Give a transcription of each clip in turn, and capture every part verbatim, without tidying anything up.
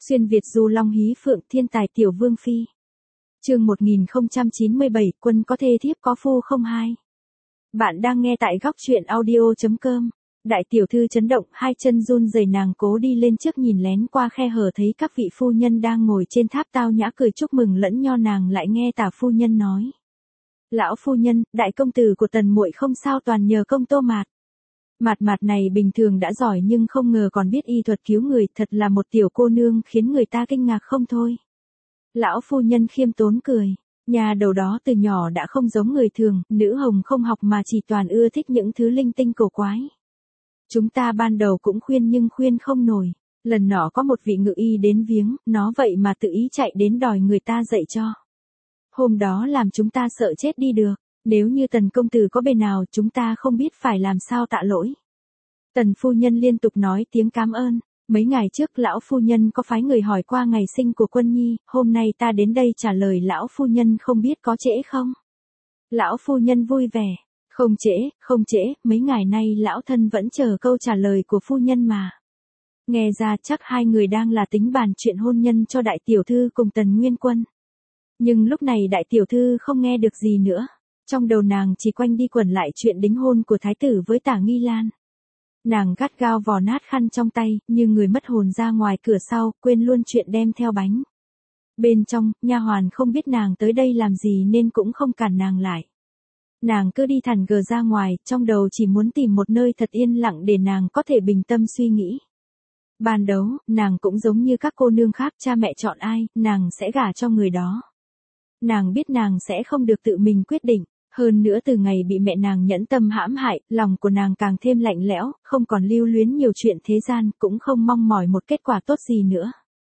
Xuyên Việt du long hí phượng thiên tài tiểu vương phi. Chương một nghìn không trăm chín mươi bảy, quân có thê thiếp có phu không hai. Bạn đang nghe tại góc truyện audio chấm com. Đại tiểu thư chấn động, hai chân run rẩy, nàng cố đi lên trước nhìn lén qua khe hở thấy các vị phu nhân đang ngồi trên tháp tao nhã cười chúc mừng lẫn nho, nàng lại nghe tả phu nhân nói: "Lão phu nhân, đại công tử của Tần muội không sao, toàn nhờ công Tô Mạt. Mạt Mạt này bình thường đã giỏi nhưng không ngờ còn biết y thuật cứu người, thật là một tiểu cô nương khiến người ta kinh ngạc không thôi." Lão phu nhân khiêm tốn cười: "Nhà đầu đó từ nhỏ đã không giống người thường, nữ hồng không học mà chỉ toàn ưa thích những thứ linh tinh cổ quái. Chúng ta ban đầu cũng khuyên nhưng khuyên không nổi. Lần nọ có một vị ngự y đến viếng, nó vậy mà tự ý chạy đến đòi người ta dạy cho. Hôm đó làm chúng ta sợ chết đi được. Nếu như Tần công tử có bề nào chúng ta không biết phải làm sao tạ lỗi." Tần phu nhân liên tục nói tiếng cảm ơn. "Mấy ngày trước lão phu nhân có phái người hỏi qua ngày sinh của Quân Nhi, hôm nay ta đến đây trả lời lão phu nhân không biết có trễ không?" Lão phu nhân vui vẻ: "Không trễ, không trễ, mấy ngày nay lão thân vẫn chờ câu trả lời của phu nhân mà." Nghe ra chắc hai người đang là tính bàn chuyện hôn nhân cho đại tiểu thư cùng Tần Nguyên Quân. Nhưng lúc này đại tiểu thư không nghe được gì nữa. Trong đầu nàng chỉ quanh đi quẩn lại chuyện đính hôn của thái tử với Tả Nghi Lan. Nàng gắt gao vò nát khăn trong tay, như người mất hồn ra ngoài cửa sau, quên luôn chuyện đem theo bánh. Bên trong, nha hoàn không biết nàng tới đây làm gì nên cũng không cản nàng lại. Nàng cứ đi thẳng gờ ra ngoài, trong đầu chỉ muốn tìm một nơi thật yên lặng để nàng có thể bình tâm suy nghĩ. Ban đầu, nàng cũng giống như các cô nương khác, cha mẹ chọn ai, nàng sẽ gả cho người đó. Nàng biết nàng sẽ không được tự mình quyết định. Hơn nữa từ ngày bị mẹ nàng nhẫn tâm hãm hại, lòng của nàng càng thêm lạnh lẽo, không còn lưu luyến nhiều chuyện thế gian, cũng không mong mỏi một kết quả tốt gì nữa.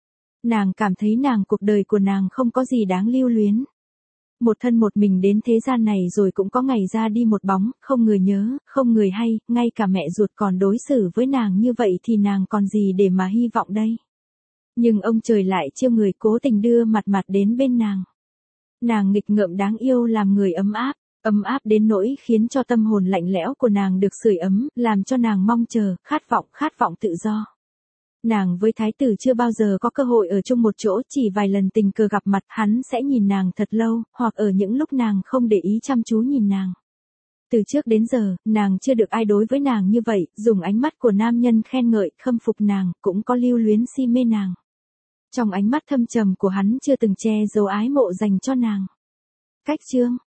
Nàng cảm thấy nàng cuộc đời của nàng không có gì đáng lưu luyến. Một thân một mình đến thế gian này rồi cũng có ngày ra đi một bóng, không người nhớ, không người hay, ngay cả mẹ ruột còn đối xử với nàng như vậy thì nàng còn gì để mà hy vọng đây. Nhưng ông trời lại trêu người, cố tình đưa Mạt Mạt đến bên nàng. Nàng nghịch ngợm đáng yêu làm người ấm áp. Ấm áp đến nỗi khiến cho tâm hồn lạnh lẽo của nàng được sưởi ấm, làm cho nàng mong chờ, khát vọng, khát vọng tự do. Nàng với thái tử chưa bao giờ có cơ hội ở chung một chỗ, chỉ vài lần tình cờ gặp mặt, hắn sẽ nhìn nàng thật lâu, hoặc ở những lúc nàng không để ý chăm chú nhìn nàng. Từ trước đến giờ, nàng chưa được ai đối với nàng như vậy, dùng ánh mắt của nam nhân khen ngợi, khâm phục nàng, cũng có lưu luyến si mê nàng. Trong ánh mắt thâm trầm của hắn chưa từng che giấu ái mộ dành cho nàng. Cách chương